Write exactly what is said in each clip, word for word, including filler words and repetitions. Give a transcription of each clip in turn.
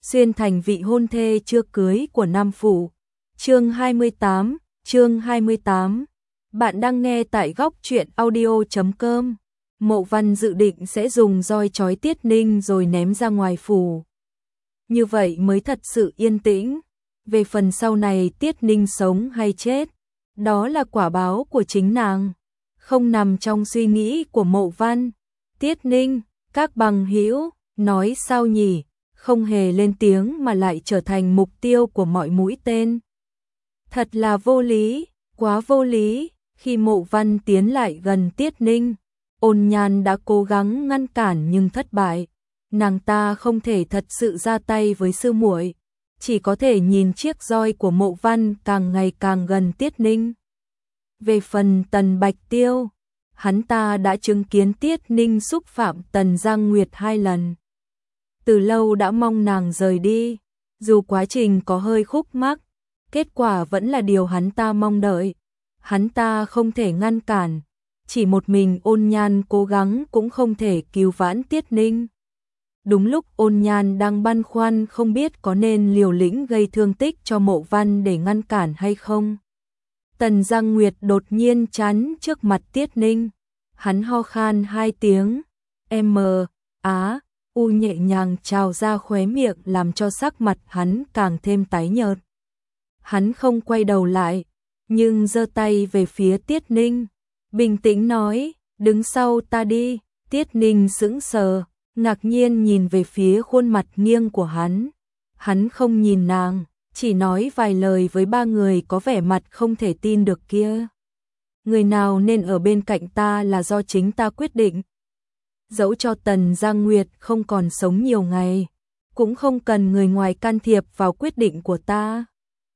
xuyên thành vị hôn thê chưa cưới của Nam Phủ. Chương hai mươi tám, chương hai mươi tám. Bạn đang nghe tại góc truyện audio chấm com. Mộ Văn dự định sẽ dùng roi trói Tiết Ninh rồi ném ra ngoài phủ. Như vậy mới thật sự yên tĩnh. Về phần sau này Tiết Ninh sống hay chết, đó là quả báo của chính nàng, không nằm trong suy nghĩ của Mộ Văn. Tiết Ninh, các bằng hữu, nói sao nhỉ, không hề lên tiếng mà lại trở thành mục tiêu của mọi mũi tên. Thật là vô lý, quá vô lý. Khi Mộ Văn tiến lại gần Tiết Ninh, Ôn Nhan đã cố gắng ngăn cản nhưng thất bại. Nàng ta không thể thật sự ra tay với sư muội, chỉ có thể nhìn chiếc roi của Mộ Văn càng ngày càng gần Tiết Ninh. Về phần Tần Bạch Tiêu, hắn ta đã chứng kiến Tiết Ninh xúc phạm Tần Giang Nguyệt hai lần. Từ lâu đã mong nàng rời đi, dù quá trình có hơi khúc mắc, kết quả vẫn là điều hắn ta mong đợi. Hắn ta không thể ngăn cản, chỉ một mình Ôn Nhan cố gắng cũng không thể cứu vãn Tiết Ninh. Đúng lúc Ôn Nhan đang băn khoăn không biết có nên liều lĩnh gây thương tích cho Mộ Văn để ngăn cản hay không, Tần Giang Nguyệt đột nhiên chắn trước mặt Tiết Ninh. Hắn ho khan hai tiếng, M, Á, U nhẹ nhàng trào ra khóe miệng làm cho sắc mặt hắn càng thêm tái nhợt. Hắn không quay đầu lại, nhưng giơ tay về phía Tiết Ninh, bình tĩnh nói, đứng sau ta đi. Tiết Ninh sững sờ, ngạc nhiên nhìn về phía khuôn mặt nghiêng của hắn. Hắn không nhìn nàng, chỉ nói vài lời với ba người có vẻ mặt không thể tin được kia. Người nào nên ở bên cạnh ta là do chính ta quyết định. Dẫu cho Tần Giang Nguyệt không còn sống nhiều ngày, cũng không cần người ngoài can thiệp vào quyết định của ta.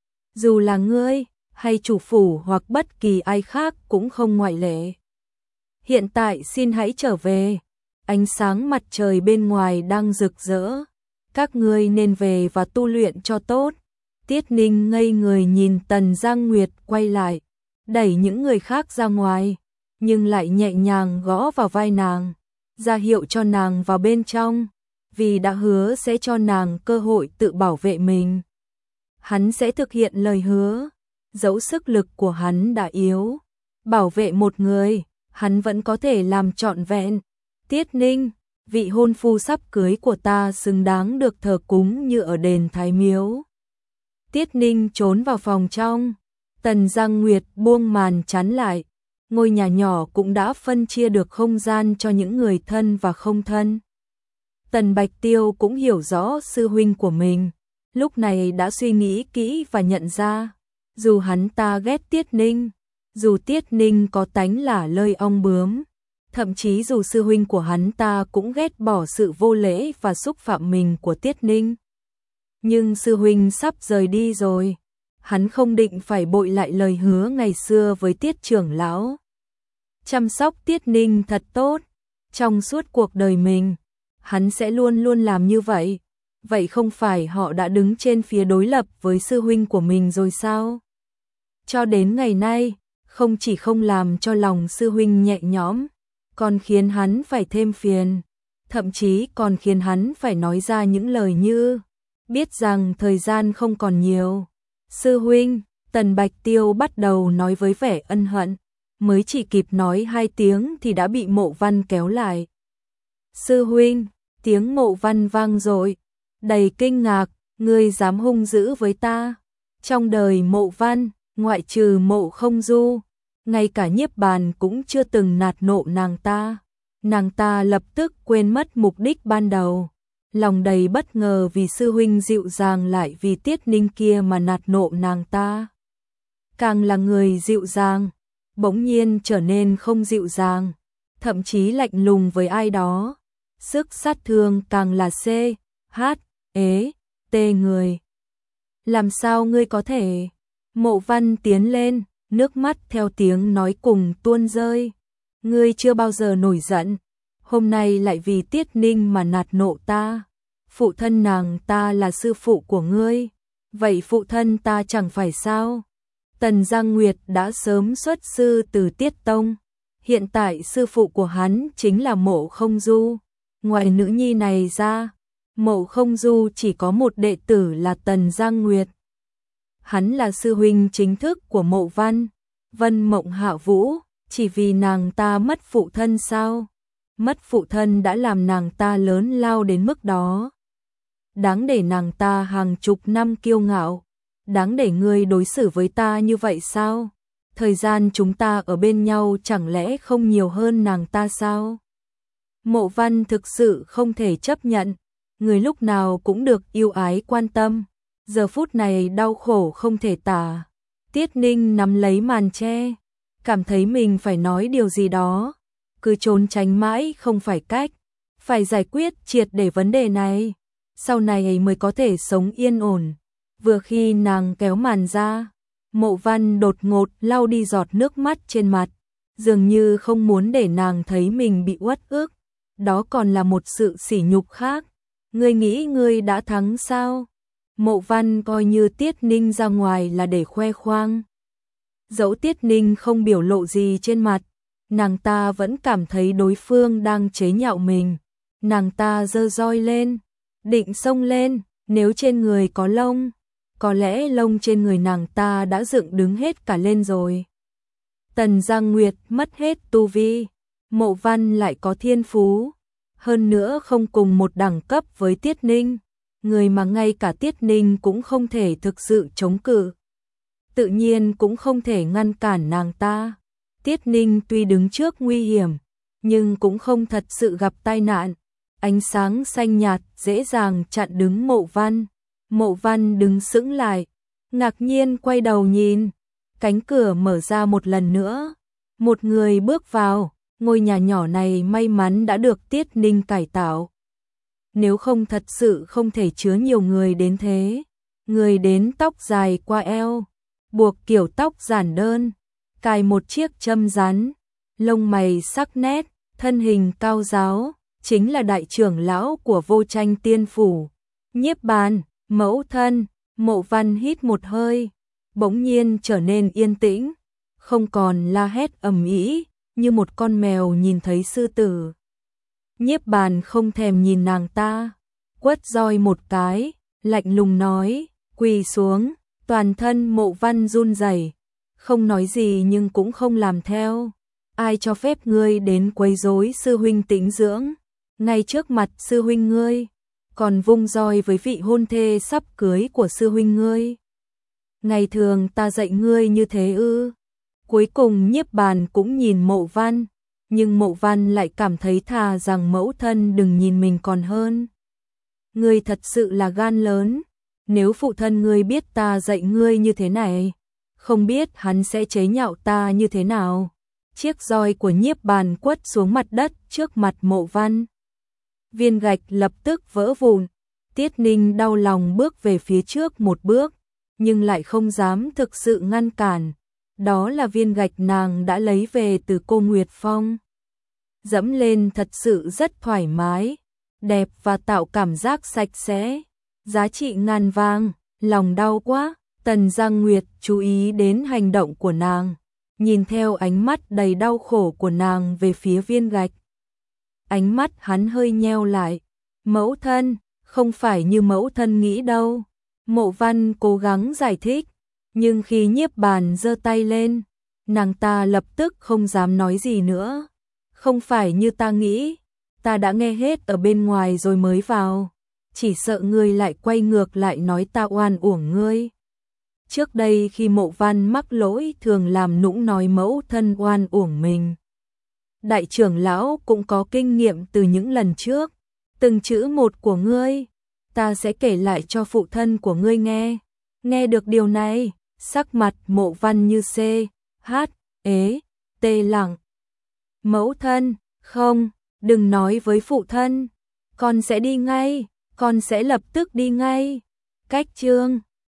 Dù là ngươi, hay chủ phủ hoặc bất kỳ ai khác cũng không ngoại lệ. Hiện tại xin hãy trở về, ánh sáng mặt trời bên ngoài đang rực rỡ. Các ngươi nên về và tu luyện cho tốt. Tiết Ninh ngây người nhìn Tần Giang Nguyệt quay lại, đẩy những người khác ra ngoài, nhưng lại nhẹ nhàng gõ vào vai nàng, ra hiệu cho nàng vào bên trong, vì đã hứa sẽ cho nàng cơ hội tự bảo vệ mình. Hắn sẽ thực hiện lời hứa, dẫu sức lực của hắn đã yếu, bảo vệ một người, hắn vẫn có thể làm trọn vẹn. Tiết Ninh, vị hôn phu sắp cưới của ta xứng đáng được thờ cúng như ở đền Thái Miếu. Tiết Ninh trốn vào phòng trong, Tần Giang Nguyệt buông màn chắn lại. Ngôi nhà nhỏ cũng đã phân chia được không gian cho những người thân và không thân. Tần Bạch Tiêu cũng hiểu rõ sư huynh của mình, lúc này đã suy nghĩ kỹ và nhận ra, dù hắn ta ghét Tiết Ninh, dù Tiết Ninh có tánh là lơi ong bướm, thậm chí dù sư huynh của hắn ta cũng ghét bỏ sự vô lễ và xúc phạm mình của Tiết Ninh. Nhưng sư huynh sắp rời đi rồi, hắn không định phải bội lại lời hứa ngày xưa với Tiết trưởng lão. Chăm sóc Tiết Ninh thật tốt, trong suốt cuộc đời mình, hắn sẽ luôn luôn làm như vậy. Vậy không phải họ đã đứng trên phía đối lập với sư huynh của mình rồi sao? Cho đến ngày nay, không chỉ không làm cho lòng sư huynh nhẹ nhõm, còn khiến hắn phải thêm phiền, thậm chí còn khiến hắn phải nói ra những lời như, biết rằng thời gian không còn nhiều. Sư huynh, Tần Bạch Tiêu bắt đầu nói với vẻ ân hận, mới chỉ kịp nói hai tiếng thì đã bị Mộ Văn kéo lại. Sư huynh, tiếng Mộ Văn vang dội, đầy kinh ngạc, ngươi dám hung dữ với ta. Trong đời Mộ Văn, ngoại trừ Mộ Không Du, ngay cả Nhiếp Bàn cũng chưa từng nạt nộ nàng ta. Nàng ta lập tức quên mất mục đích ban đầu, lòng đầy bất ngờ vì sư huynh dịu dàng lại vì Tiết Ninh kia mà nạt nộ nàng ta. Càng là người dịu dàng, bỗng nhiên trở nên không dịu dàng, thậm chí lạnh lùng với ai đó. Sức sát thương càng là C, H, ế, T người. Làm sao ngươi có thể? Mộ Văn tiến lên, nước mắt theo tiếng nói cùng tuôn rơi. Ngươi chưa bao giờ nổi giận, hôm nay lại vì Tiết Ninh mà nạt nộ ta. Phụ thân nàng ta là sư phụ của ngươi, vậy phụ thân ta chẳng phải sao? Tần Giang Nguyệt đã sớm xuất sư từ Tiết Tông, hiện tại sư phụ của hắn chính là Mộ Không Du. Ngoài nữ nhi này ra, Mộ Không Du chỉ có một đệ tử là Tần Giang Nguyệt. Hắn là sư huynh chính thức của Mộ Văn, Vân Mộng Hạ Vũ, chỉ vì nàng ta mất phụ thân sao? Mất phụ thân đã làm nàng ta lớn lao đến mức đó. Đáng để nàng ta hàng chục năm kiêu ngạo, đáng để ngươi đối xử với ta như vậy sao? Thời gian chúng ta ở bên nhau chẳng lẽ không nhiều hơn nàng ta sao? Mộ Văn thực sự không thể chấp nhận, người lúc nào cũng được yêu ái quan tâm, giờ phút này đau khổ không thể tả. Tiết Ninh nắm lấy màn che, cảm thấy mình phải nói điều gì đó, cứ trốn tránh mãi không phải cách, phải giải quyết triệt để vấn đề này, sau này mới có thể sống yên ổn. Vừa khi nàng kéo màn ra, Mộ Văn đột ngột lau đi giọt nước mắt trên mặt, dường như không muốn để nàng thấy mình bị uất ức, đó còn là một sự sỉ nhục khác. Ngươi nghĩ ngươi đã thắng sao? Mộ Văn coi như Tiết Ninh ra ngoài là để khoe khoang. Dẫu Tiết Ninh không biểu lộ gì trên mặt, nàng ta vẫn cảm thấy đối phương đang chế nhạo mình. Nàng ta giơ roi lên, định xông lên, nếu trên người có lông, có lẽ lông trên người nàng ta đã dựng đứng hết cả lên rồi. Tần Giang Nguyệt mất hết tu vi, Mộ Văn lại có thiên phú, hơn nữa không cùng một đẳng cấp với Tiết Ninh, người mà ngay cả Tiết Ninh cũng không thể thực sự chống cự, tự nhiên cũng không thể ngăn cản nàng ta. Tiết Ninh tuy đứng trước nguy hiểm, nhưng cũng không thật sự gặp tai nạn. Ánh sáng xanh nhạt dễ dàng chặn đứng Mộ Văn. Mộ Văn đứng sững lại, ngạc nhiên quay đầu nhìn, cánh cửa mở ra một lần nữa, một người bước vào. Ngôi nhà nhỏ này may mắn đã được Tiết Ninh cải tạo, nếu không thật sự không thể chứa nhiều người đến thế. Người đến tóc dài qua eo, buộc kiểu tóc giản đơn, cài một chiếc châm rắn, lông mày sắc nét, thân hình cao ráo, chính là đại trưởng lão của Vô Tranh Tiên Phủ, Nhiếp Bàn, mẫu thân. Mộ Văn hít một hơi, bỗng nhiên trở nên yên tĩnh, không còn la hét ầm ĩ như một con mèo nhìn thấy sư tử. Nhiếp Bàn không thèm nhìn nàng ta, quất roi một cái, lạnh lùng nói, quỳ xuống. Toàn thân Mộ Văn run rẩy, không nói gì nhưng cũng không làm theo. Ai cho phép ngươi đến quấy rối sư huynh tĩnh dưỡng, ngay trước mặt sư huynh ngươi, còn vung roi với vị hôn thê sắp cưới của sư huynh ngươi. Ngày thường ta dạy ngươi như thế ư? Cuối cùng Nhiếp Bàn cũng nhìn Mộ Văn, nhưng Mộ Văn lại cảm thấy thà rằng mẫu thân đừng nhìn mình còn hơn. Ngươi thật sự là gan lớn, nếu phụ thân ngươi biết ta dạy ngươi như thế này, không biết hắn sẽ chế nhạo ta như thế nào. Chiếc roi của Nhiếp Bàn quất xuống mặt đất trước mặt Mộ Văn. Viên gạch lập tức vỡ vụn. Tiết Ninh đau lòng bước về phía trước một bước, nhưng lại không dám thực sự ngăn cản. Đó là viên gạch nàng đã lấy về từ cô Nguyệt Phong. Dẫm lên thật sự rất thoải mái, đẹp và tạo cảm giác sạch sẽ, giá trị ngàn vàng. Lòng đau quá. Tần Giang Nguyệt chú ý đến hành động của nàng, nhìn theo ánh mắt đầy đau khổ của nàng về phía viên gạch. Ánh mắt hắn hơi nheo lại. Mẫu thân, không phải như mẫu thân nghĩ đâu. Mộ Văn cố gắng giải thích, nhưng khi Nhiếp Bàn giơ tay lên, nàng ta lập tức không dám nói gì nữa. Không phải như ta nghĩ, ta đã nghe hết ở bên ngoài rồi mới vào, chỉ sợ ngươi lại quay ngược lại nói ta oan uổng ngươi. Trước đây khi Mộ Văn mắc lỗi thường làm nũng nói mẫu thân oan uổng mình. Đại trưởng lão cũng có kinh nghiệm từ những lần trước. Từng chữ một của ngươi, ta sẽ kể lại cho phụ thân của ngươi nghe. Nghe được điều này, sắc mặt Mộ Văn như C, H, ế, tê lặng. Mẫu thân, không, đừng nói với phụ thân. Con sẽ đi ngay, con sẽ lập tức đi ngay. Cách chương